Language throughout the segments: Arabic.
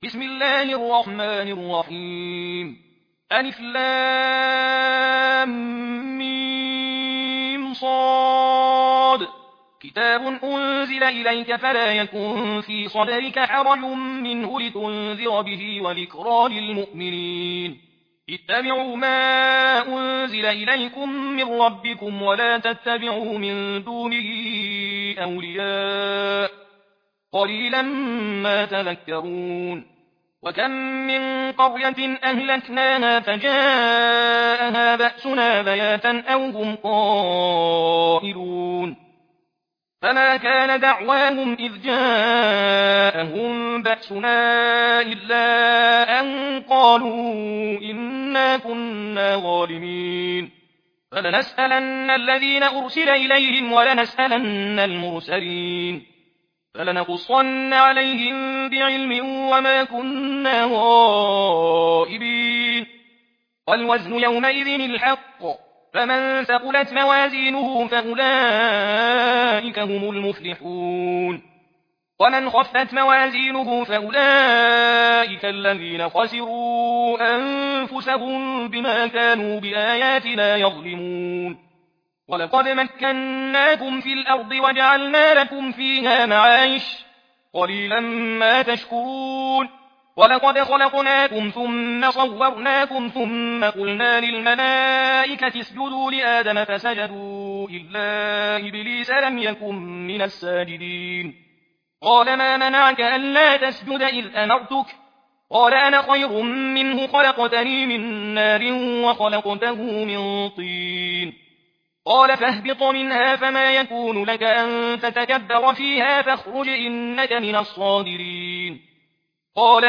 بسم الله الرحمن الرحيم ألف لام ميم صاد كتاب أنزل إليك فلا يكن في صدرك حرج منه لتنذر به وذكرى للمؤمنين اتبعوا ما أنزل إليكم من ربكم ولا تتبعوا من دونه أولياء قليلا ما تذكرون وكم من قرية أهلكناها فجاءها بأسنا بياتا أو هم قائلون فما كان دعواهم إذ جاءهم بأسنا إلا أن قالوا إنا كنا ظالمين فلنسألن الذين أرسل إليهم ولنسألن المرسلين فلنقصن عليهم بعلم وما كنا غائبين والوزن يومئذ الحق فمن ثقلت موازينه فأولئك هم المفلحون ومن خفت موازينه فأولئك الذين خسروا أنفسهم بما كانوا بآياتنا يظلمون ولقد مكناكم في الأرض وجعلنا لكم فيها معايش قليلا ما تشكرون ولقد خلقناكم ثم صورناكم ثم قلنا للملائكة اسجدوا لآدم فسجدوا إلا إبليس لم يكن من الساجدين قال ما منعك ألا تسجد إذ أمرتك قال أنا خير منه خلقتني من نار وخلقته من طين قال فاهبط منها فما يكون لك أن تتكبر فيها فاخرج إنك من الصاغرين قال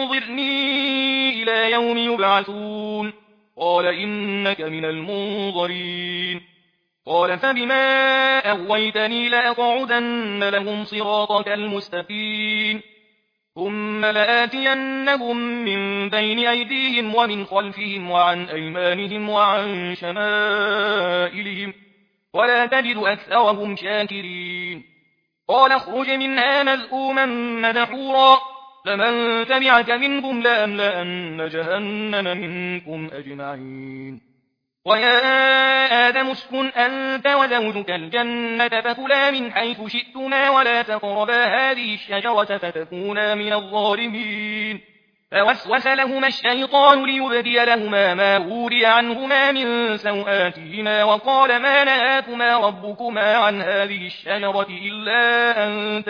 أنظرني إلى يوم يبعثون قال إنك من المنظرين قال فبما أغويتني لأقعدن لهم صراطك المستقيم ثم لآتينهم من بين أيديهم ومن خلفهم وعن أيمانهم وعن شمائلهم ولا تجد أكثرهم شاكرين قال اخرج منها مذءوما مدحورا فمن تبعك منهم لأملأن جهنم منكم أجمعين ويا آدم اسكن أنت وزوجك الجنة فكلا من حيث شئتما ولا تقربا هذه الشجرة فتكونا من الظالمين فوسوس لهما الشيطان ليبدي لهما ما وري عنهما من سوآتهما وقال ما نهاكما ربكما عن هذه الشجرة إلا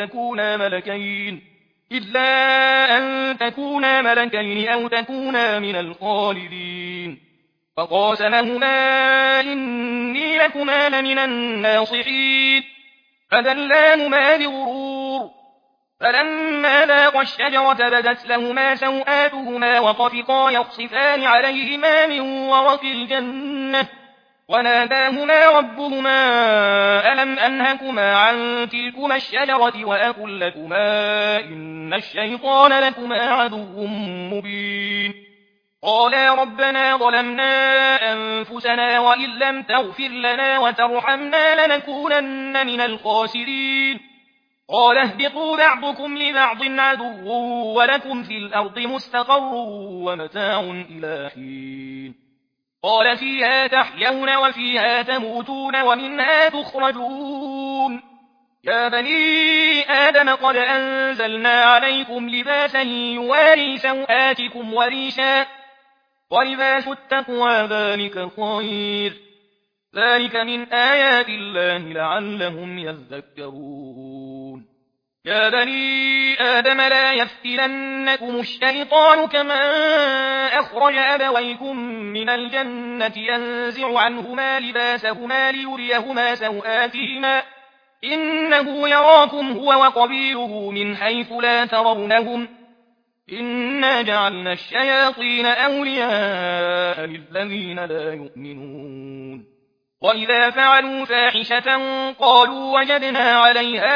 أن تكونا ملكين أو تكونا من الخالدين فقاسمهما إني لكما لمن الناصحين فدلاهما بغرور فلما ذاقا الشجرة بدت لهما سوآتهما وطفقا يخصفان عليهما من ورق الجنة وناداهما ربهما ألم أنهكما عن تلكما الشجرة وأقل لكما إن الشيطان لكما عدو مبين قالا ربنا ظلمنا أنفسنا وإن لم تغفر لنا وترحمنا لنكونن من الخاسرين قال اهبطوا بعضكم لبعض عدو ولكم في الأرض مستقر ومتاع إلى حين قال فيها تحيون وفيها تموتون ومنها تخرجون يا بني آدم قد أنزلنا عليكم لباسا يواري سوآتكم وريشا ولباس التقوى ذلك خير ذلك من آيات الله لعلهم يذكرون يا بني آدم لا يفتننكم الشيطان كما أخرج أبويكم من الجنة ينزع عنهما لباسهما ليريهما سوآتهما إنه يراكم هو وقبيله من حيث لا ترونهم إنا جعلنا الشياطين أولياء للذين لا يؤمنون وإذا فعلوا فاحشة قالوا وجدنا عليها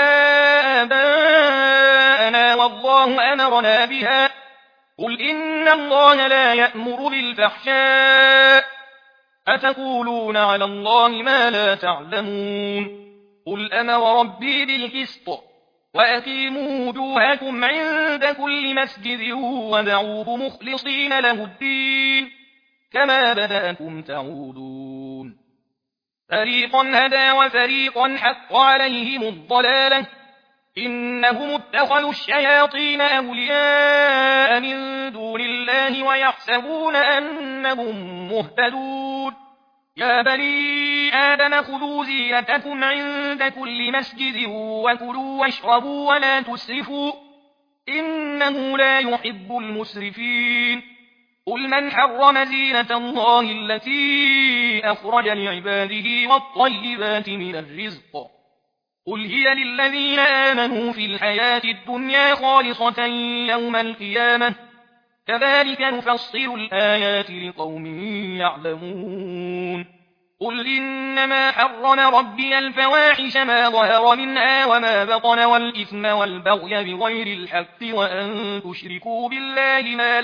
آباءنا والله أمرنا بها قل إن الله لا يأمر بالفحشاء أتقولون على الله ما لا تعلمون قل أمر ربي بالقسط وأقيموا وجوهكم عند كل مسجد ودعوه مخلصين له الدين كما بدأكم تعودون فريقا هدى وفريقا حق عليهم الضلالة إنهم اتخذوا الشياطين أولياء من دون الله ويحسبون أنهم مهتدون يا بني آدم خذوا زينتكم عند كل مسجد وكلوا واشربوا ولا تسرفوا إنه لا يحب المسرفين قل من حرم زينة الله التي أخرج لعباده والطيبات من الرزق قل هي للذين آمنوا في الحياة الدنيا خالصة يوم القيامة كذلك نفصل الآيات لقوم يعلمون قل إنما حرم ربي الفواحش ما ظهر منها وما بطن والإثم والبغي بغير الحق وأن تشركوا بالله ما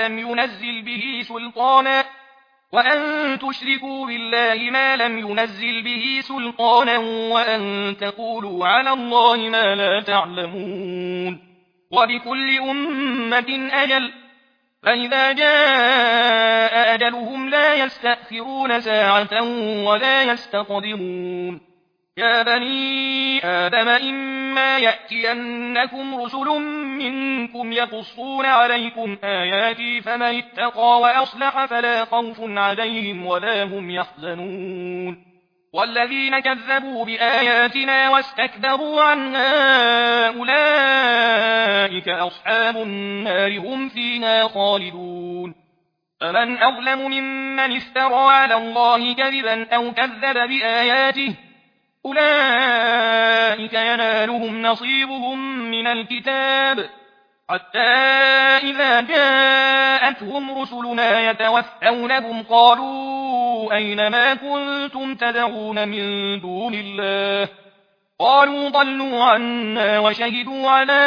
لم ينزل به سلطانا وأن تقولوا على الله ما لا تعلمون ولكل أمة أجل فإذا جاء أجلهم لا يستأخرون ساعة ولا يستقدمون يا بني آدم إما يأتينكم رسل منكم يقصون عليكم آياتي فمن اتقى وأصلح فلا خوف عليهم ولا هم يحزنون والذين كذبوا بآياتنا واستكبروا عنها أولئك أصحاب النار هم فيها خالدون فمن أظلم ممن افترى على الله كذبا أو كذب بآياته أولئك ينالهم نصيبهم من الكتاب حتى إذا جاءتهم رسلنا يتوفونهم قالوا أين ما كنتم تدعون من دون الله قالوا ضلوا عنا وشهدوا على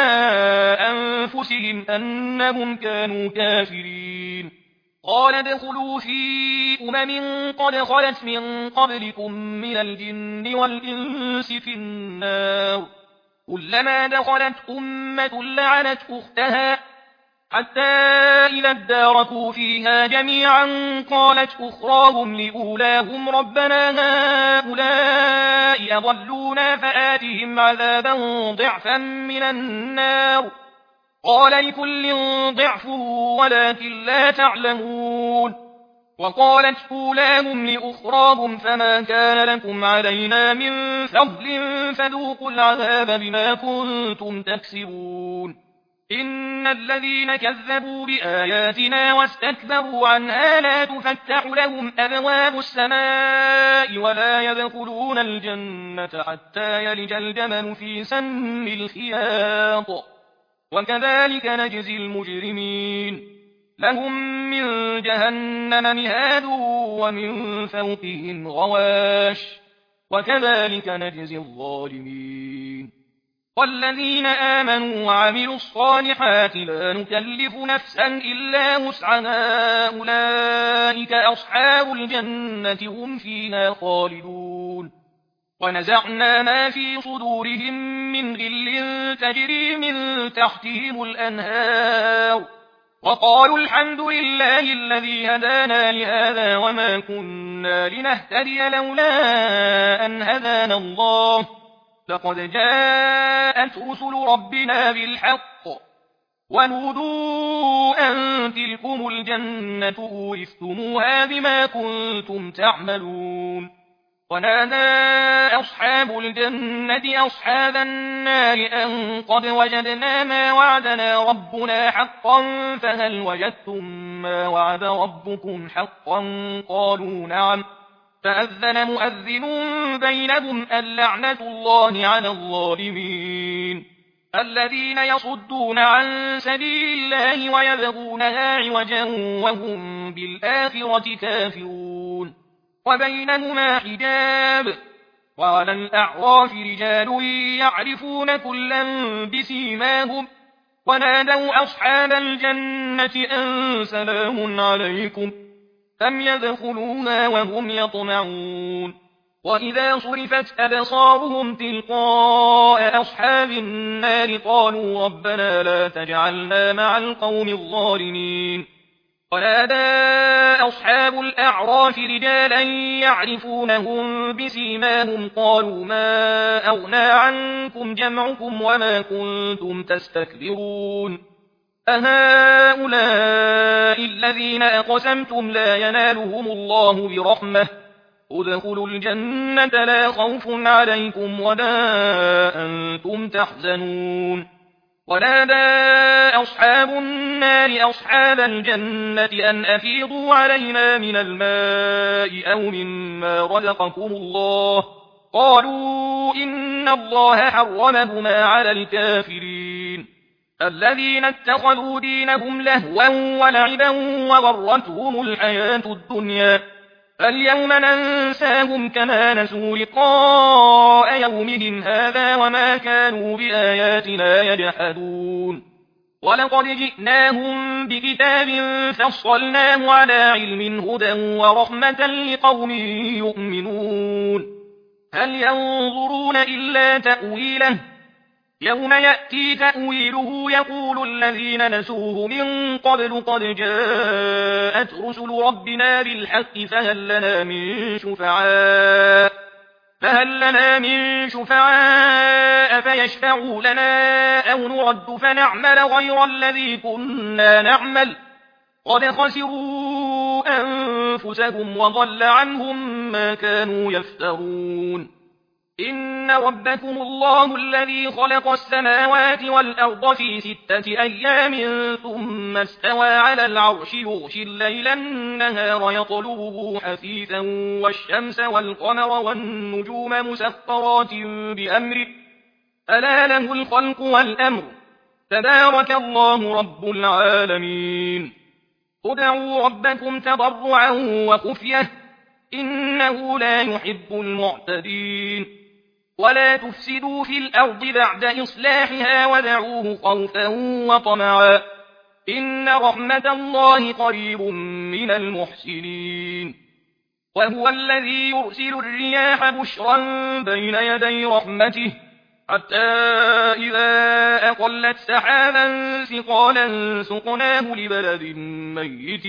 أنفسهم أنهم كانوا كافرين قال ادخلوا في قد خلت من قبلكم من الجن والإنس في النار كلما دخلت أمة لعنت أختها حتى إذا اداركوا فيها جميعا قالت أخراهم لأولاهم ربنا هؤلاء أضلونا فآتهم عذابا ضعفا من النار قال لكل ضعف ولكن لا تعلمون وقالت أولاهم لأخراهم فما كان لكم علينا من فضل فذوقوا العذاب بما كنتم تكسبون إن الذين كذبوا بآياتنا واستكبروا عنها لا تفتح لهم أبواب السماء ولا يدخلون الجنة حتى يلج الجمل في سم الخياط وكذلك نجزي المجرمين لهم من جهنم مهاد ومن فوقهم غواش وكذلك نجزي الظالمين والذين آمنوا وعملوا الصالحات لا نكلف نفسا إلا وسعها أولئك أصحاب الجنة هم فيها خالدون ونزعنا ما في صدورهم من غل تجري من تحتهم الأنهار وقالوا الحمد لله الذي هدانا لهذا وما كنا لنهتدي لولا أن هدانا الله لقد جاءت رسل ربنا بالحق ونودوا أن تلكم الجنة أورثتموها بما كنتم تعملون ونادى أصحاب الجنة أصحاب النار أن قد وجدنا ما وعدنا ربنا حقا فهل وجدتم ما وعد ربكم حقا قالوا نعم فأذن مؤذن بينهم اللعنة الله على الظالمين الذين يصدون عن سبيل الله ويبغونها عوجا وهم بالآخرة كافرون وبينهما حجاب وعلى الأعراف رجال يعرفون كلا بسيماهم ونادوا أصحاب الجنة أن سلام عليكم لم يدخلوها وهم يطمعون وإذا صرفت أبصارهم تلقاء أصحاب النار قالوا ربنا لا تجعلنا مع القوم الظالمين. ونادى أصحاب الأعراف رجالا يعرفونهم بسيماهم قالوا ما أغنى عنكم جمعكم وما كنتم تستكبرون أهؤلاء الذين أقسمتم لا ينالهم الله برحمة ادخلوا الجنة لا خوف عليكم ولا أنتم تحزنون. ونادى أصحاب النار أصحاب الجنة أن أفيضوا علينا من الماء أو مما رزقكم الله قالوا إن الله حرمهما على الكافرين الذين اتخذوا دينهم لهوا ولعبا وغرتهم الحياة الدنيا فاليوم ننساهم كما نسوا لقاء يومهم هذا وما كانوا بآياتنا يجحدون. ولقد جئناهم بكتاب فصلناه على علم هدى ورحمة لقوم يؤمنون. هل ينظرون إلا تأويله يوم يأتي تأويله يقول الذين نسوه من قبل قد جاءت رسل ربنا بالحق فهل لنا من شفعاء فيشفعوا لنا أو نرد فنعمل غير الذي كنا نعمل قد خسروا أنفسهم وضل عنهم ما كانوا يفترون. إن ربكم الله الذي خلق السماوات والأرض في 6 أيام ثم استوى على العرش يغشي الليل النهار يطلبه حثيثا والشمس والقمر والنجوم مسخرات بأمره ألا له الخلق والأمر تبارك الله رب العالمين. ادعوا ربكم تضرعا وخفية إنه لا يحب المعتدين. ولا تفسدوا في الأرض بعد إصلاحها ودعوه خوفا وطمعا إن رحمة الله قريب من المحسنين. وهو الذي يرسل الرياح بشرا بين يدي رحمته حتى إذا أقلت سحابا ثقالا سقناه لبلد ميت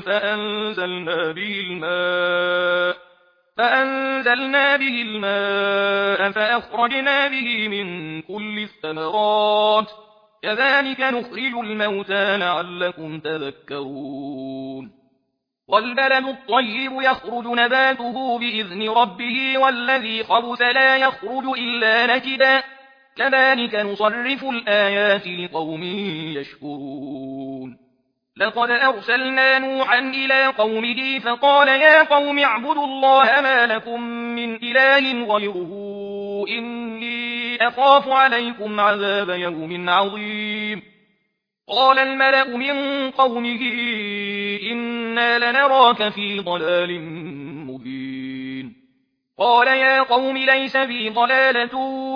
فأنزلنا به الماء فأخرجنا به من كل الثمرات كذلك نخرج الموتى لعلكم تذكرون. والبلد الطيب يخرج نباته بإذن ربه والذي خبث لا يخرج إلا نكدا كذلك نصرف الآيات لقوم يشكرون. لقد أرسلنا نوحا إلى قومه فقال يا قوم اعبدوا الله ما لكم من إله غيره إني أخاف عليكم عذاب يوم عظيم. قال الملأ من قومه إنا لنراك في ضلال مبين. قال يا قوم ليس بي ضلالة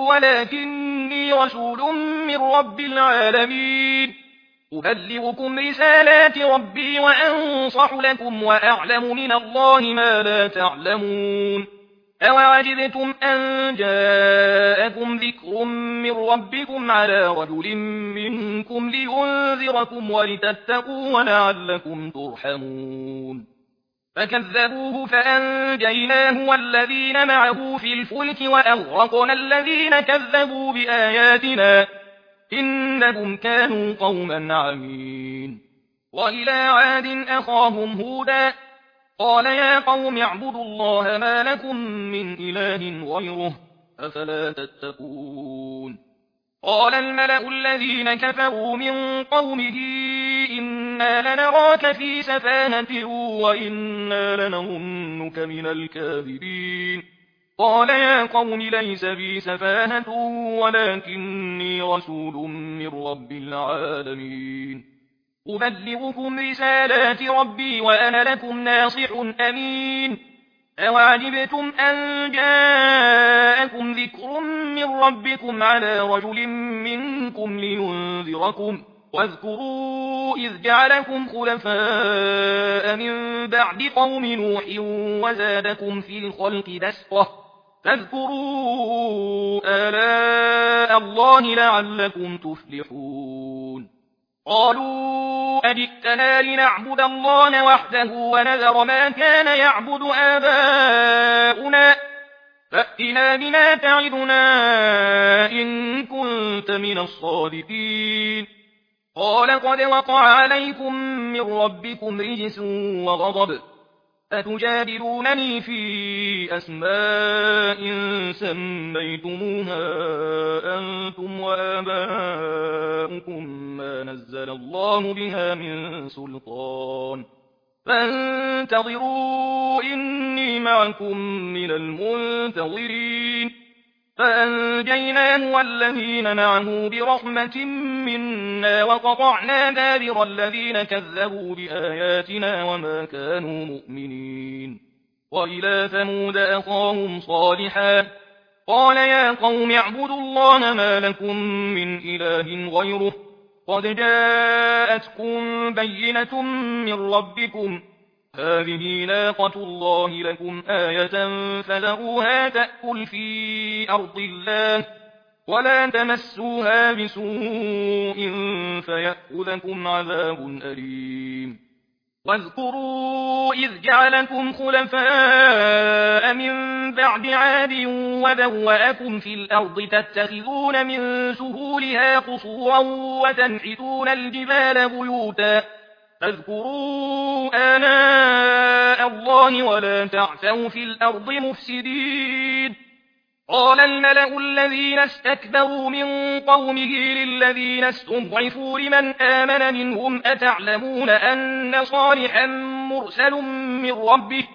ولكني رسول من رب العالمين أبلغكم رسالات ربي وأنصح لكم وأعلم من الله ما لا تعلمون. أوعجبتم أن جاءكم ذكر من ربكم على رجل منكم لينذركم ولتتقوا ولعلكم ترحمون. فكذبوه فأنجيناه والذين معه في الفلك وأغرقنا الذين كذبوا بآياتنا إنهم كانوا قوما عمين. وإلى عاد أخاهم هودا قال يا قوم اعبدوا الله ما لكم من إله غيره أفلا تتقون. قال الملأ الذين كفروا من قومه إنا لنراك في سفاهة وإنا لنظنك من الكاذبين. قال يا قوم ليس بي سفاهة ولكني رسول من رب العالمين أبلغكم رسالات ربي وأنا لكم ناصح أمين. أوعجبتم أن جاءكم ذكر من ربكم على رجل منكم لينذركم واذكروا إذ جعلكم خلفاء من بعد قوم نوح وزادكم في الخلق بسطة فاذكروا آلاء الله لعلكم تفلحون قالوا أجئتنا لنعبد الله وحده ونذر ما كان يعبد آباؤنا فأتنا بما تعدنا إن كنت من الصادقين قال قد وقع عليكم من ربكم رجس وغضب أتجادلونني في أسماء سميتموها أنتم وآباؤكم ما نزل الله بها من سلطان فانتظروا إني معكم من المنتظرين فأنجيناه والذين معه برحمة منا وقطعنا دابر الذين كذبوا بآياتنا وما كانوا مؤمنين وإلى ثمود أخاهم صالحا قال يا قوم اعبدوا الله ما لكم من إله غيره قد جاءتكم بينة من ربكم هذه ناقة الله لكم آية فذروها تأكل في أرض الله ولا تمسوها بسوء فيأخذكم عذاب أليم واذكروا إذ جعلكم خلفاء من بعد عاد وبوأكم في الأرض تتخذون من سهولها قصورا وتنحتون الجبال بيوتا فاذكروا آلاء الله ولا تعثوا في الأرض مفسدين قال الملأ الذين استكبروا من قومه للذين استضعفوا لمن آمن منهم أتعلمون أن صالحا مرسل من ربه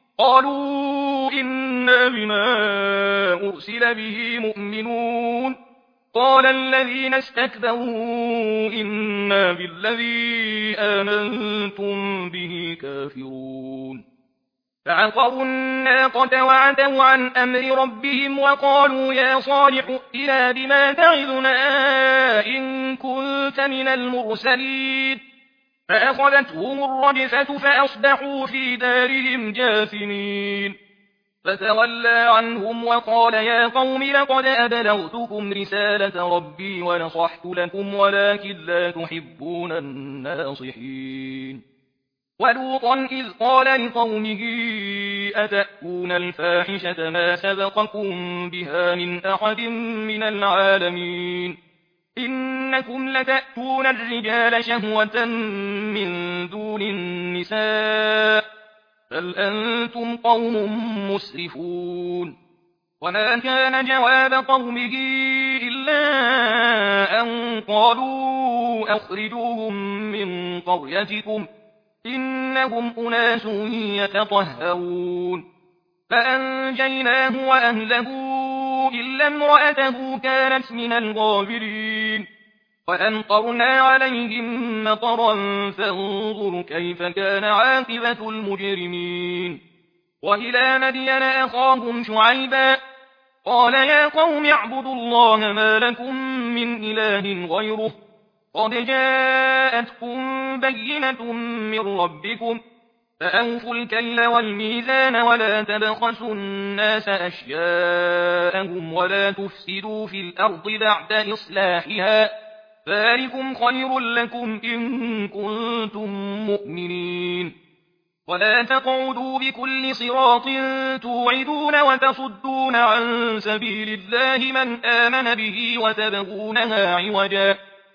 قالوا إنا بما أرسل به مؤمنون قال الذين استكبروا إنا بالذي آمنتم به كافرون فعقروا الناقة وعتوا عن أمر ربهم وقالوا يا صالح ائتنا بما تعظنا إن كنت من المرسلين فأخذتهم الرجفة فأصبحوا في دارهم جاثمين فتولى عنهم وقال يا قوم لقد أبلغتكم رسالة ربي ونصحت لكم ولكن لا تحبون الناصحين ولوطا إذ قال لقومه أتأتون الفاحشة ما سبقكم بها من أحد من العالمين إنكم لتأتون الرجال شهوة من دون النساء بل أنتم قوم مسرفون وما كان جواب قومه إلا أن قالوا أخرجوهم من قريتكم إنهم أناس يتطهرون فأنجيناه وأهله إلا امرأته كانت من الغابرين وأمطرنا عليهم مطرا فانظر كيف كان عاقبة المجرمين وإلى مدين أخاهم شعيبا قال يا قوم اعبدوا الله ما لكم من إله غيره قد جاءتكم بينة من ربكم فأوفوا الكيل والميزان ولا تبخسوا الناس أشياءهم ولا تفسدوا في الأرض بعد إصلاحها ذلكم خير لكم إن كنتم مؤمنين ولا تقعدوا بكل صراط توعدون وتصدون عن سبيل الله من آمن به وتبغونها عوجا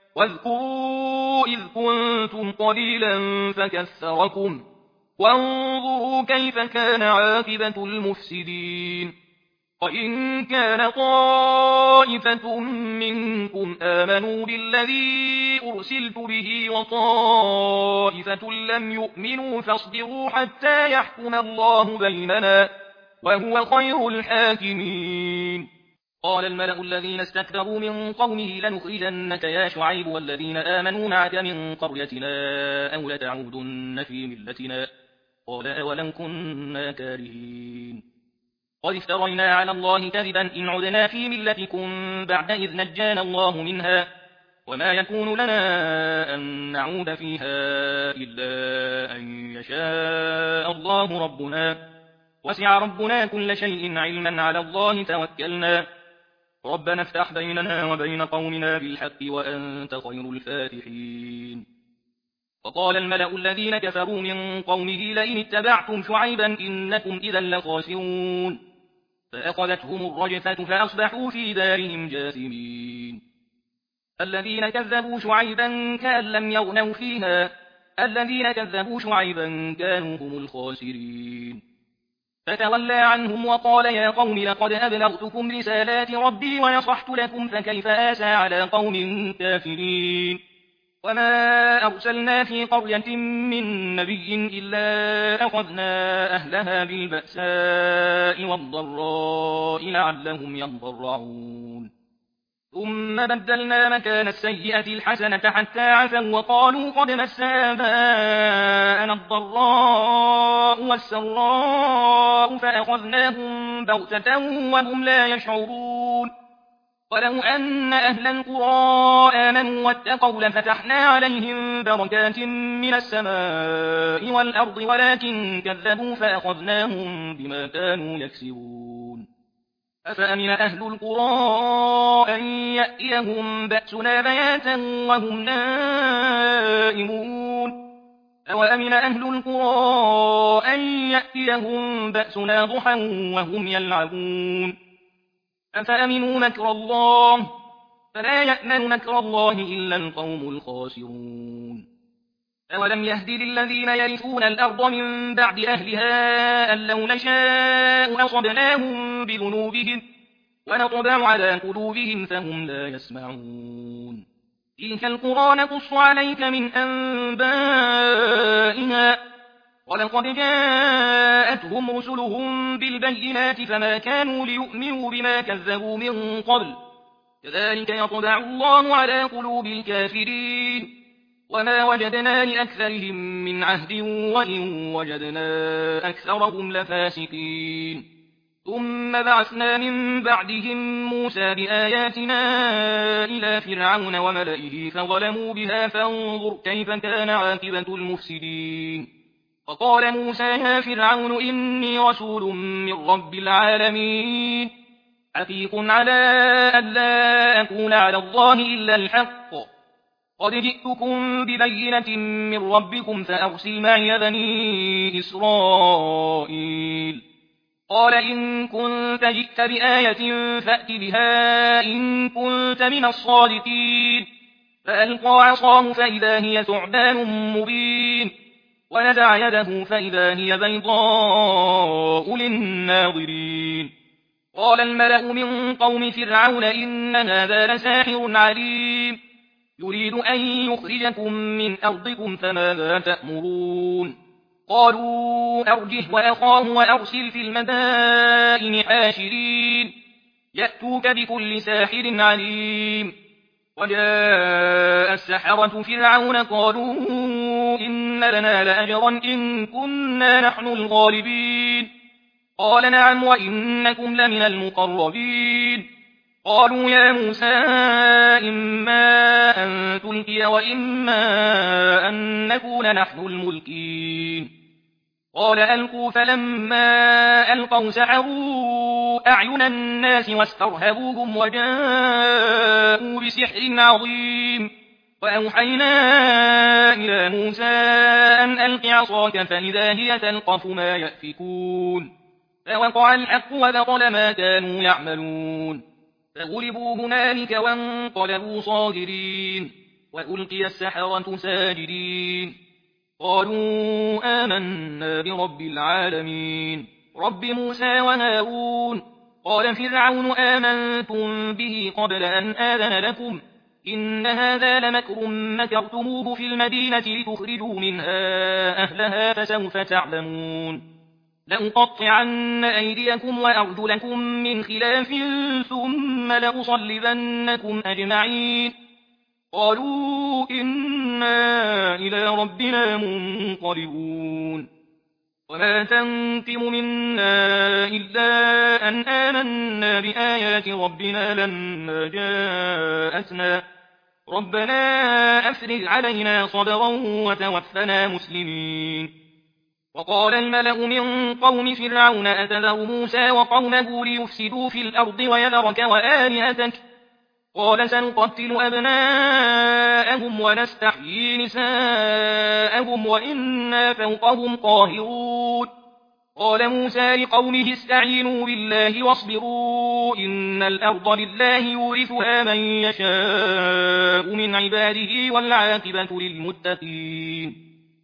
واذكروا إذ كنتم قليلا فكثركم وانظروا كيف كان عاقبة المفسدين وإن كان طائفة منكم آمنوا بالذي أرسلت به وطائفة لم يؤمنوا فاصبروا حتى يحكم الله بيننا وهو خير الحاكمين قال الملأ الذين استكبروا من قومه لنخرجنك يا شعيب والذين آمنوا معك من قريتنا أو لتعودن في ملتنا قال أولو كنا كارهين قد افترينا على الله كذبا إن عدنا في ملتكم بعد إذ نجانا الله منها وما يكون لنا أن نعود فيها إلا أن يشاء الله ربنا وسع ربنا كل شيء علما على الله توكلنا ربنا افتح بيننا وبين قومنا بالحق وأنت خير الفاتحين وقال الملأ الذين كفروا من قومه لئن اتبعتم شعيبا إنكم إذا لخاسرون فأخذتهم الرجفة فأصبحوا في دارهم جاثمين الذين كذبوا شعيبا كأن لم يغنوا فيها الذين كذبوا شعيبا كانوا هم الخاسرين فتولى عنهم وقال يا قوم لقد أبلغتكم رسالات ربي ونصحت لكم فكيف آسى على قوم كافرين وما أرسلنا في قرية من نبي إلا أخذنا أهلها بالبأساء والضراء لعلهم يضرعون ثم بدلنا مكان السيئة الحسنة حتى عفوا وقالوا قد مس آباءنا الضراء والسراء فأخذناهم بغتة وهم لا يشعرون ولو أن أهل القرى آمنوا واتقوا لفتحنا عليهم بركات من السماء والأرض ولكن كذبوا فأخذناهم بما كانوا يكسبون أفأمن أهل القرى أن يأتيهم بأسنا بياتا وهم نائمون أوأمن أهل القرى أن يأتيهم بأسنا ضحى وهم يلعبون أفأمنوا مكر الله فلا يأمن مكر الله إلا القوم الخاسرون أولم يهد للذين يرثون الأرض من بعد أهلها أن لو نشاء أصبناهم بذنوبهم ونطبع على قلوبهم فهم لا يسمعون تلك القرى نقص عليك من أنبائها ولقد جاءتهم رسلهم بالبينات فما كانوا ليؤمنوا بما كذبوا من قبل كذلك يطبع الله على قلوب الكافرين وما وجدنا لأكثرهم من عهد وإن وجدنا أكثرهم لفاسقين ثم بعثنا من بعدهم موسى بآياتنا إلى فرعون وملئه فظلموا بها فانظر كيف كان عاقبة المفسدين وقال موسى يا فرعون إني رسول من رب العالمين حقيق على أن لا أكون على الله إلا الحق قد جئتكم ببينة من ربكم فأرسل معي بني إسرائيل قال إن كنت جئت بآية فأت بها إن كنت من الصادقين فألقى عصاه فإذا هي ثعبان مبين ونزع يده فإذا هي بيضاء للناظرين قال الملأ من قوم فرعون إن هذا لساحر عليم يريد أن يخرجكم من أرضكم فماذا تأمرون قالوا أرجه وأخاه وأرسل في المدائن حاشرين يأتوك بكل ساحر عليم وجاء السحرة فرعون قالوا إن لنا لأجرا إن كنا نحن الغالبين قال نعم وإنكم لمن المقربين قالوا يا موسى إما أن تلقي وإما أن نكون نحن الملكين قال ألقوا فلما ألقوا سحروا أعين الناس واسترهبوهم وجاءوا بسحر عظيم وأوحينا إلى موسى أن ألق عصاك فإذا هي تلقف ما يأفكون فوقع الحق وبطل ما كانوا يعملون فغلبوا هنالك وانقلبوا صاغرين وألقي السحرة ساجدين قالوا آمنا برب العالمين رب موسى وهارون قال فرعون آمنتم به قبل أن آذن لكم إن هذا لمكر مكرتموه في المدينة لتخرجوا منها أهلها فسوف تعلمون لأقطعن أيديكم وأرجلكم من خلاف ثم لأصلبنكم أجمعين قالوا إنا إلى ربنا منقلبون وما تنقم منا إلا أن آمنا بآيات ربنا لما جاءتنا ربنا أفرغ علينا صبرا وتوفنا مسلمين وقال الملأ من قوم فرعون أتذر موسى وقومه ليفسدوا في الأرض ويذرك وآلهتك قال سنقتل أبناءهم ونستحيي نساءهم وإنا فوقهم قاهرون قال موسى لقومه استعينوا بالله واصبروا إن الأرض لله يورثها من يشاء من عباده والعاقبة للمتقين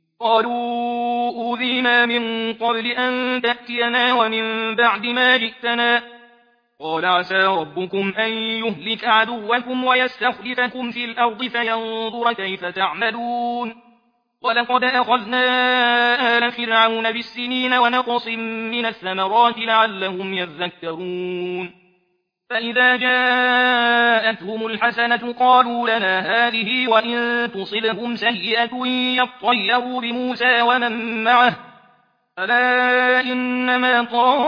قالوا أوذينا من قبل أن تأتينا ومن بعد ما جئتنا قال عسى ربكم أن يهلك عدوكم ويستخلفكم في الأرض فينظر كيف تعملون ولقد أخذنا آل فرعون بالسنين ونقص من الثمرات لعلهم يذكرون فإذا جاءتهم الحسنة قالوا لنا هذه وإن تصبهم سيئة يطيروا بموسى ومن معه ألا إنما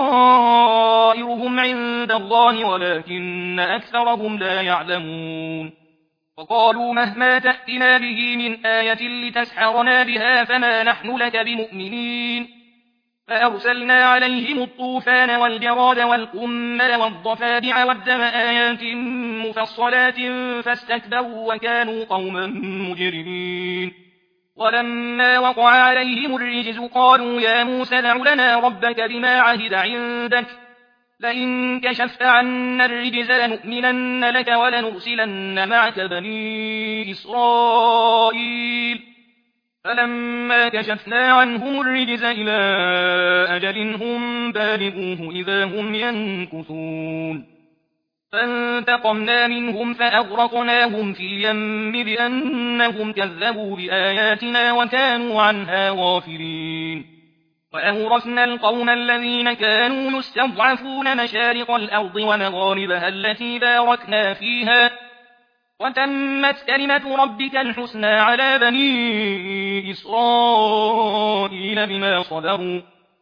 طائرهم عند الله ولكن أكثرهم لا يعلمون وقالوا مهما تأتنا به من آية لتسحرنا بها فما نحن لك بمؤمنين فأرسلنا عليهم الطوفان والجراد والقمل والضفادع والدم آيات مفصلات فاستكبروا وكانوا قوما مجرمين ولما وقع عليهم الرجز قالوا يا موسى ادع لنا ربك بما عهد عندك لئن كشفت عنا الرجز لنؤمنن لك ولنرسلن معك بني إسرائيل فلما كشفنا عنهم الرجز إلى أجل هم بالغوه إذا هم ينكثون فانتقمنا منهم فأغرقناهم في اليم بأنهم كذبوا بآياتنا وكانوا عنها غافلين وأورثنا القوم الذين كانوا يستضعفون مشارق الأرض ومغاربها التي باركنا فيها وتمت كلمة ربك الحسنى على بني إسرائيل بما صبروا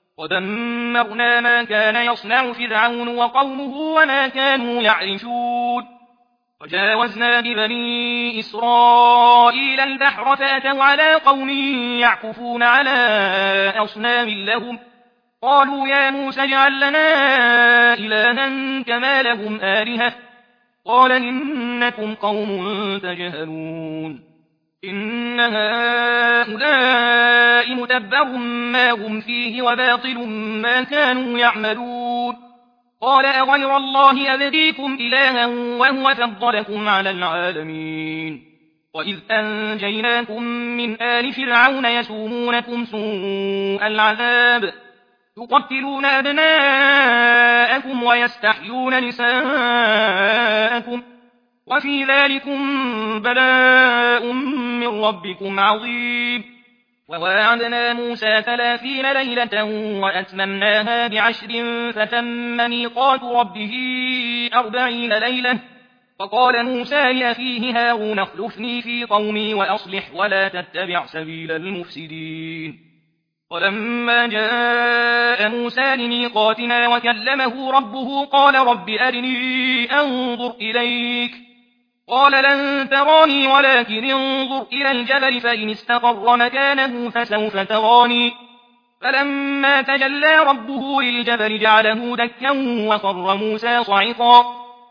ودمرنا ما كان يصنع فرعون وقومه وما كانوا يعرشون وجاوزنا ببني إسرائيل البحر فأتوا على قوم يعكفون على أصنام لهم قالوا يا موسى اجعل لنا إلها كما لهم آلهة قال إنكم قوم تجهلون إن هؤلاء متبر ما هم فيه وباطل ما كانوا يعملون قال أغير الله أبغيكم إلها وهو فضلكم على العالمين وإذ أنجيناكم من آل فرعون يسومونكم سوء العذاب يقتلون أبناءكم ويستحيون نساءكم وفي ذلكم بلاء من ربكم عظيم وواعدنا موسى 30 ليلة وأتممناها ب10 فتم ميقات ربه 40 ليلة فقال موسى لأخيه هارون اخلفني في قومي وأصلح ولا تتبع سبيل المفسدين ولما جاء موسى لميقاتنا وكلمه ربه قال رب أرني أنظر إليك قال لن تراني ولكن انظر إلى الجبل فإن استقر مكانه فسوف تراني فلما تجلى ربه للجبل جعله دكا وخر موسى صعقا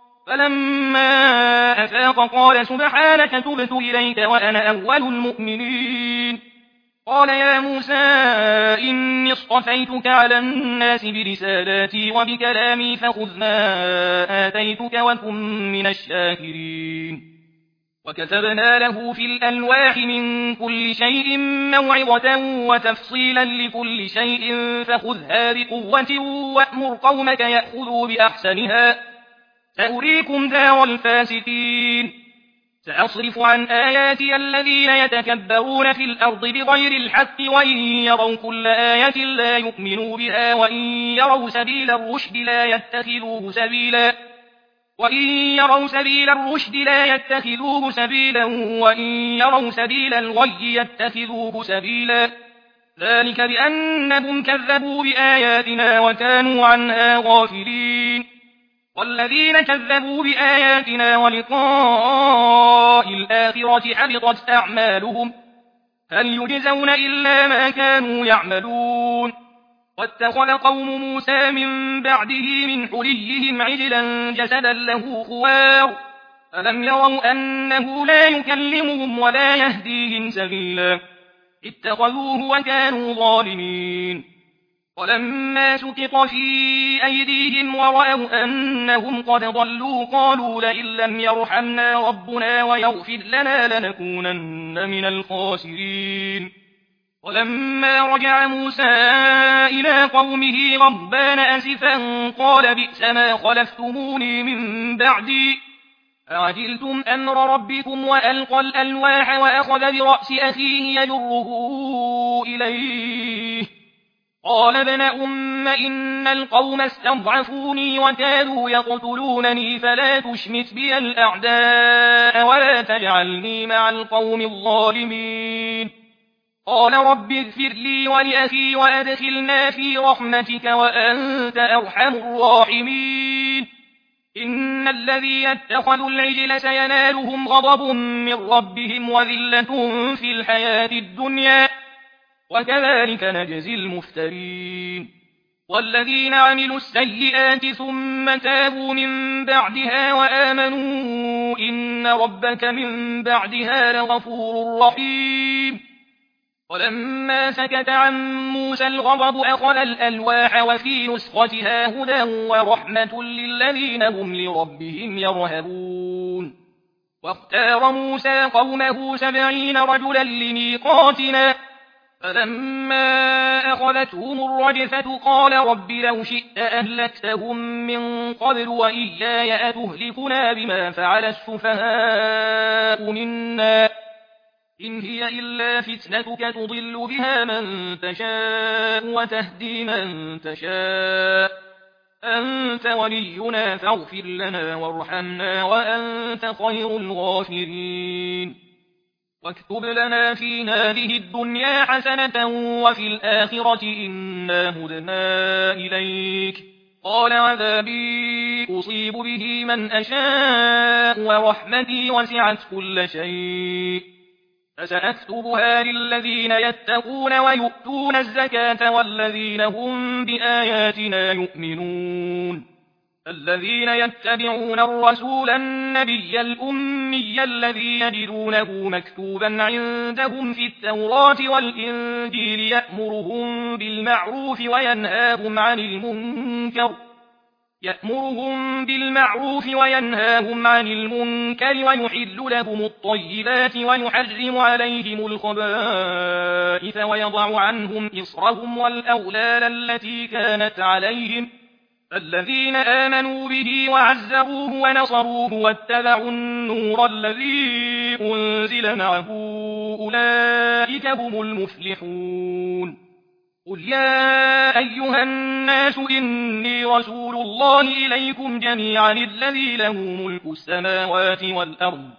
فلما أفاق قال سبحانك تبت إليك وأنا أول المؤمنين قال يا موسى إني اصطفيتك على الناس برسالاتي وبكلامي فخذ ما آتيتك وكن من الشاكرين وكتبنا له في الألواح من كل شيء موعظة وتفصيلا لكل شيء فخذها بقوة وأمر قومك يأخذوا بأحسنها سأريكم دار الفاسقين سأصرف عن آياتي الذين يتكبرون في الأرض بغير الحق وإن يروا كل آية لا يؤمنوا بها وإن يروا سبيل الرشد لا يتخذوه سبيلا وإن يروا سبيل الغي يتخذوه سبيلا ذلك بأنهم كذبوا بآياتنا وكانوا عنها غافلين والذين كذبوا بآياتنا ولقاء الآخرة حبطت أعمالهم هل يجزون إلا ما كانوا يعملون واتخذ قوم موسى من بعده من حليهم عجلا جسدا له خوار ألم يروا أنه لا يكلمهم ولا يهديهم سبيلا اتخذوه وكانوا ظالمين ولما سقط في أيديهم ورأوا أنهم قد ضلوا قالوا لئن لم يرحمنا ربنا ويغفر لنا لنكونن من الخاسرين ولما رجع موسى إلى قومه غضبان أسفا قال بئس ما خلفتموني من بعدي أعجلتم أمر ربكم وألقى الألواح وأخذ برأس أخيه يجره إليه قال ابن أم إن القوم استضعفوني وكادوا يقتلونني فلا تشمت بي الأعداء ولا تجعلني مع القوم الظالمين قال رب اغفر لي ولأخي وأدخلنا في رحمتك وأنت أرحم الراحمين إن الذين اتخذوا العجل سينالهم غضب من ربهم وذلة في الحياة الدنيا وكذلك نجزي المفترين والذين عملوا السيئات ثم تابوا من بعدها وآمنوا إن ربك من بعدها لغفور رحيم ولما سكت عن موسى الغضب أخذ الألواح وفي نسختها هدى ورحمة للذين هم لربهم يرهبون واختار موسى قومه 70 رجلا لميقاتنا فلما أخذتهم الرجفة قال رب لو شئت أهلكتهم من قبل وإياي أتهلكنا بما فعل السفهاء منا إن هي إلا فتنتك تضل بها من تشاء وتهدي من تشاء أنت ولينا فاغفر لنا وارحمنا وأنت خير الغافرين واكتب لنا في هذه الدنيا حسنة وفي الآخرة إنا هدنا إليك قال عذابي أصيب به من أشاء ورحمتي وسعت كل شيء فسأكتبها للذين يتقون ويؤتون الزكاة والذين هم بآياتنا يؤمنون الذين يتبعون الرسول النبي الأمي الذي يجدونه مكتوبا عندهم في التوراة والإنجيل يأمرهم بالمعروف وينهاهم عن المنكر ويحل لهم الطيبات ويحرم عليهم الخبائث ويضع عنهم إصرهم والأغلال التي كانت عليهم الذين آمنوا به وعزروه ونصروه واتبعوا النور الذي أنزل معه أولئك هم المفلحون قل يا أيها الناس إني رسول الله إليكم جميعا الذي له ملك السماوات والأرض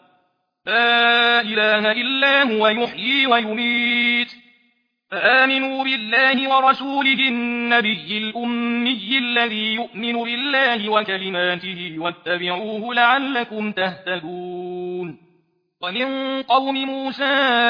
لا إله إلا هو يحيي ويميت فآمنوا بالله ورسوله النبي الأمي الذي يؤمن بالله وكلماته واتبعوه لعلكم تهتدون ومن قوم موسى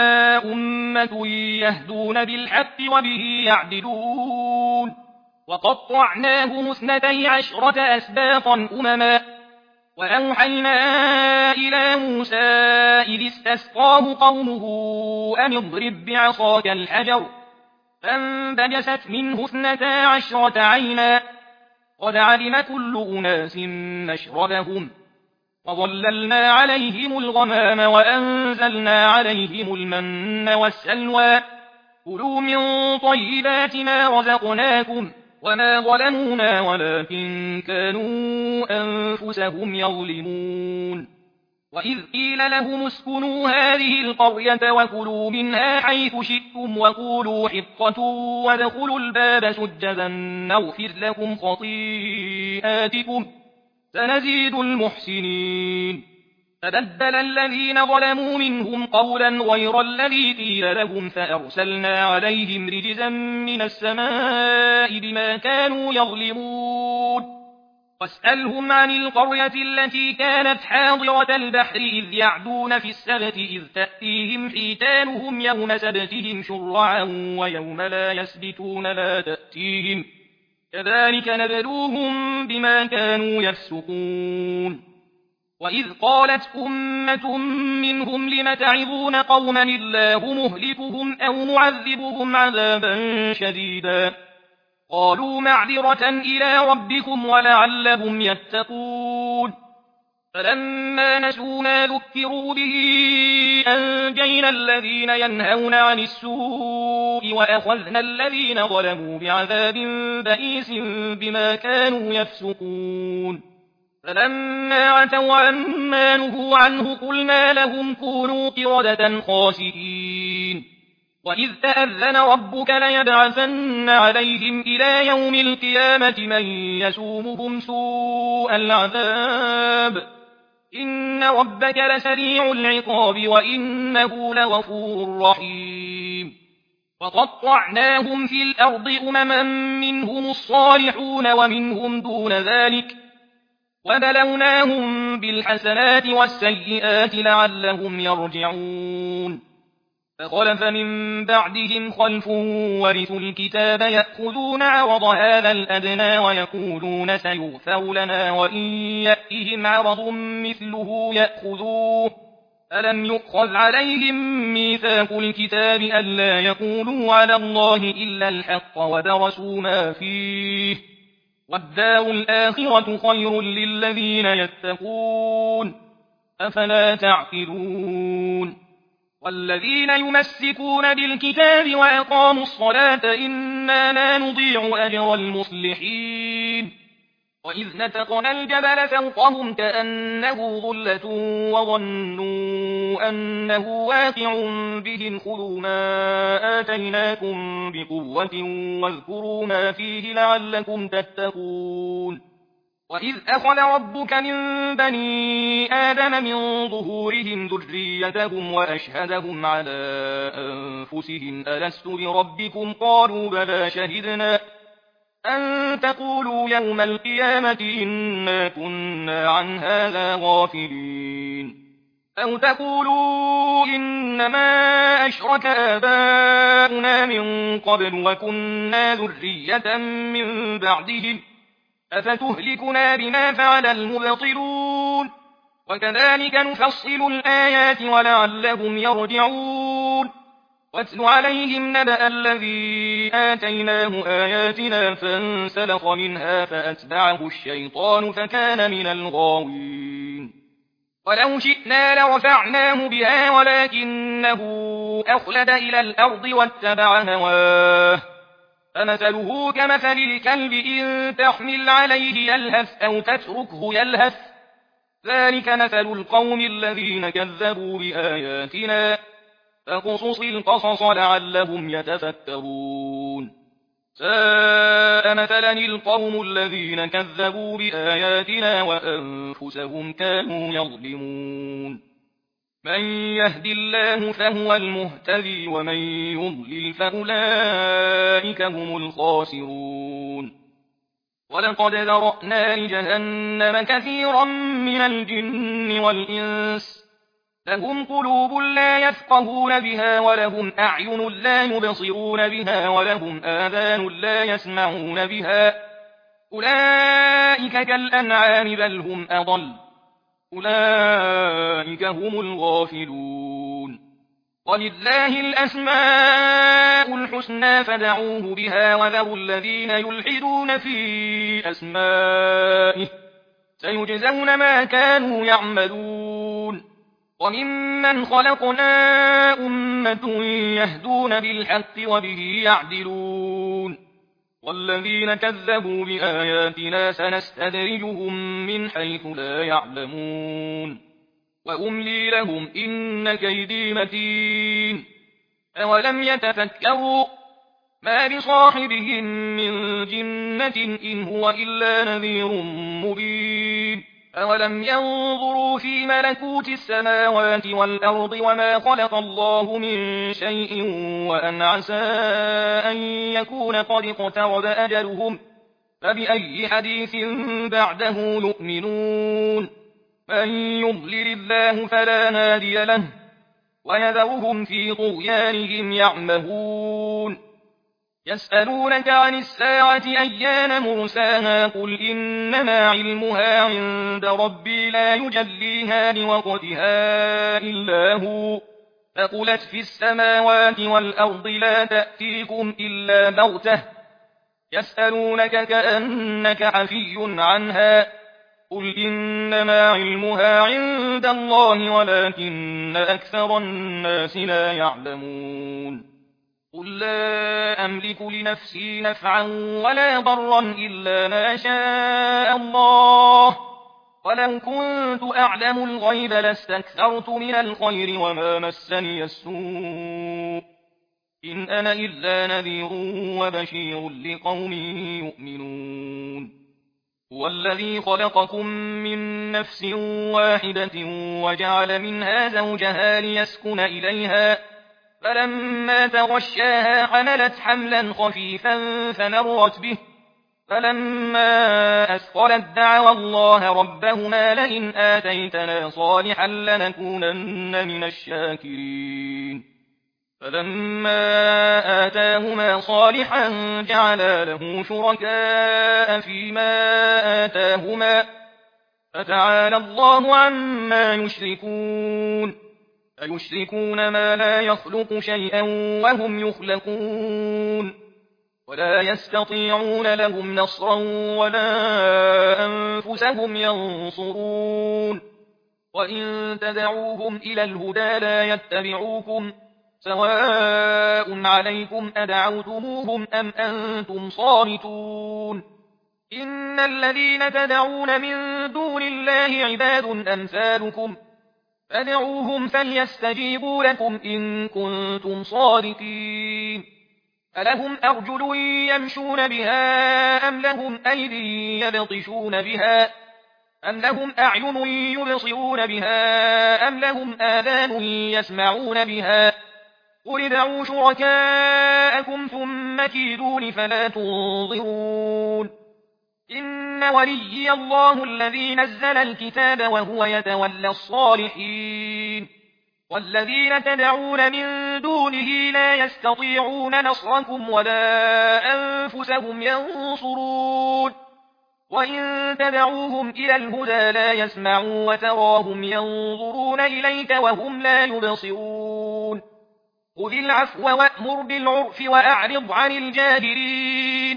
أمة يهدون بالحق وبه يعدلون وقطعناهم 12 أسباطا أمما وأوحينا إلى موسى إذ استسقاه قومه أن اضرب بعصاك الحجر فانبجست منه 12 عينا قد علم كل أناس مشربهم وظللنا عليهم الغمام وأنزلنا عليهم المن والسلوى كلوا من طيبات ما رزقناكم وما ظلمونا ولكن كانوا أنفسهم يظلمون وإذ قيل لهم اسكنوا هذه القرية وكلوا منها حيث شئتم وقولوا حطة وادخلوا الباب سجدا نغفر لكم خطيئاتكم سنزيد المحسنين فبدل الذين ظلموا منهم قولا غير الذي قيل لهم فأرسلنا عليهم رجزا من السماء بما كانوا يظلمون واسألهم عن القرية التي كانت حاضرة البحر إذ يعدون في السبت إذ تأتيهم حيتانهم يوم سبتهم شرعا ويوم لا يسبتون لا تأتيهم كذلك نبلوهم بما كانوا يفسقون وإذ قالت أمة منهم لم تعظون قوما الله مهلكهم أو معذبهم عذابا شديدا قالوا معذرة إلى ربكم ولعلهم يتقون فلما نسوا ما ذكروا به أنجينا الذين ينهون عن السوء وأخذنا الذين ظلموا بعذاب بئيس بما كانوا يفسقون فلما عتوا عما نهوا عنه قلنا لهم كونوا قردة خاسئين وإذ تأذن ربك ليبعثن عليهم إلى يوم القيامة من يسومهم سوء العذاب إن ربك لسريع العقاب وإنه لغفور رحيم وقطعناهم في الأرض أمما منهم الصالحون ومنهم دون ذلك وبلوناهم بالحسنات والسيئات لعلهم يرجعون فخلف من بعدهم خلف ورثوا الكتاب يأخذون عرض هذا الأدنى ويقولون سيغفر لنا وإن يأتهم عرض مثله يأخذوه ألم يؤخذ عليهم ميثاق الكتاب ألا يقولوا على الله إلا الحق ودرسوا ما فيه والدار الآخرة خير للذين يتقون أفلا تعقلون والذين يمسكون بالكتاب وأقاموا الصلاة إنا لا نضيع أجر المصلحين وإذ نتقنا الجبل فوقهم كأنه ظلة وظنوا أنه واقع بهم خذوا ما آتيناكم بقوة واذكروا ما فيه لعلكم تتقون وإذ أخذ ربك من بني آدم من ظهورهم ذريتهم وأشهدهم على أنفسهم ألست بربكم قالوا بلى شهدنا أن تقولوا يوم القيامة إنا كنا عن هذا غافلين أو تقولوا إنما أشرك آباؤنا من قبل وكنا ذرية من بعدهم أفتهلكنا بما فعل المبطلون وكذلك نفصل الآيات ولعلهم يرجعون واتل عليهم نبأ الذي آتيناه آياتنا فانسلخ منها فأتبعه الشيطان فكان من الغاوين ولو شئنا لرفعناه بها ولكنه أخلد إلى الأرض واتبع هواه فمثله كمثل الكلب إن تحمل عليه يلهث أو تتركه يلهث ذلك مثل القوم الذين كذبوا بآياتنا فقصص القصص لعلهم يتفكرون ساء مثلا القوم الذين كذبوا بآياتنا وأنفسهم كانوا يظلمون من يهد الله فهو المهتدي ومن يضلل فأولئك هم الخاسرون ولقد ذرأنا لجهنم كثيرا من الجن والإنس لهم قلوب لا يفقهون بها ولهم أعين لا يبصرون بها ولهم آذان لا يسمعون بها أولئك كالأنعام بل هم أضل أولئك هم الغافلون ولله الأسماء الحسنى فدعوه بها وذروا الذين يلحدون في أسمائه سيجزون ما كانوا يعملون وممن خلقنا أمة يهدون بالحق وبه يعدلون والذين كذبوا بآياتنا سنستدرجهم من حيث لا يعلمون وأملي لهم إن كيدي متين أولم يتفكروا ما بصاحبهم من جنة إن هو إلا نذير مبين أولم ينظروا في ملكوت السماوات والأرض وما خلق الله من شيء وأن عسى أن يكون قد اقترب أجلهم فبأي حديث بعده يؤمنون من يضلل الله فلا هادي له ويذرهم في طغيانهم يعمهون يسألونك عن الساعة أيان مرساها قل إنما علمها عند ربي لا يجليها لوقتها إلا هو ثقلت في السماوات والأرض لا تأتيكم إلا بغتة يسألونك كأنك حفي عنها قل إنما علمها عند الله ولكن أكثر الناس لا يعلمون قل لا أملك لنفسي نفعا ولا ضرا إلا ما شاء الله ولو كنت أعلم الغيب لاستكثرت من الخير وما مسني السوء إن أنا إلا نذير وبشير لقوم يؤمنون هو الذي خلقكم من نفس واحدة وجعل منها زوجها ليسكن إليها فلما تغشاها حملت حملا خفيفا فمرت به فلما أثقلت دعوا الله ربهما لئن آتيتنا صالحا لنكونن من الشاكرين فلما آتاهما صالحا جعلا له شركاء فيما آتاهما فتعالى الله عما يشركون أيشركون ما لا يخلق شيئا وهم يخلقون ولا يستطيعون لهم نصرا ولا أنفسهم ينصرون وإن تدعوهم إلى الهدى لا يتبعوكم سواء عليكم أدعوتموهم أم أنتم صامتون إن الذين تدعون من دون الله عباد أمثالكم فادعوهم فليستجيبوا لكم إن كنتم صادقين ألهم أرجل يمشون بها أم لهم أيدي يبطشون بها أم لهم أعين يبصرون بها أم لهم آذان يسمعون بها قل ادعوا شركاءكم ثم كيدون فلا تنظرون إن وليي الله الذي نزل الكتاب وهو يتولى الصالحين والذين تدعون من دونه لا يستطيعون نصركم ولا أنفسهم ينصرون وإن تدعوهم إلى الهدى لا يسمعوا وتراهم ينظرون إليك وهم لا يبصرون خذ العفو وأمر بالعرف وأعرض عن الجاهلين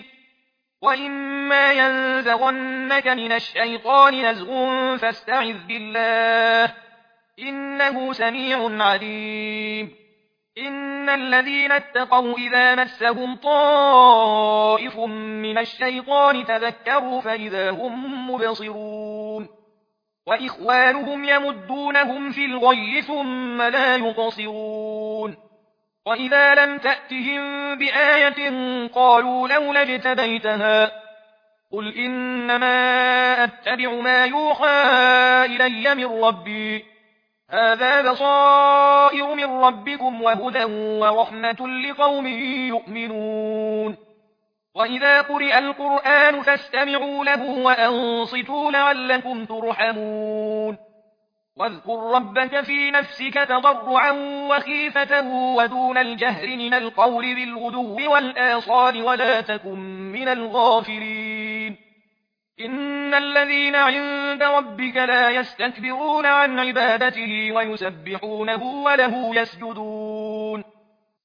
وإما ينزغنك من الشيطان نزغ فاستعذ بالله إنه سميع عليم إن الذين اتقوا إذا مسهم طائف من الشيطان تذكروا فإذا هم مبصرون وإخوانهم يمدونهم في الغي ثم لا يقصرون وإذا لم تأتهم بآية قالوا لولا اجتبيتها قل إنما أتبع ما يوحى إلي من ربي هذا بصائر من ربكم وهدى ورحمة لقوم يؤمنون وإذا قرئ القرآن فاستمعوا له وأنصتوا لعلكم ترحمون واذكر ربك في نفسك تضرعا وخيفة ودون الجهر من القول بالغدو والآصال ولا تكن من الغافلين إن الذين عند ربك لا يستكبرون عن عبادته ويسبحونه وله يسجدون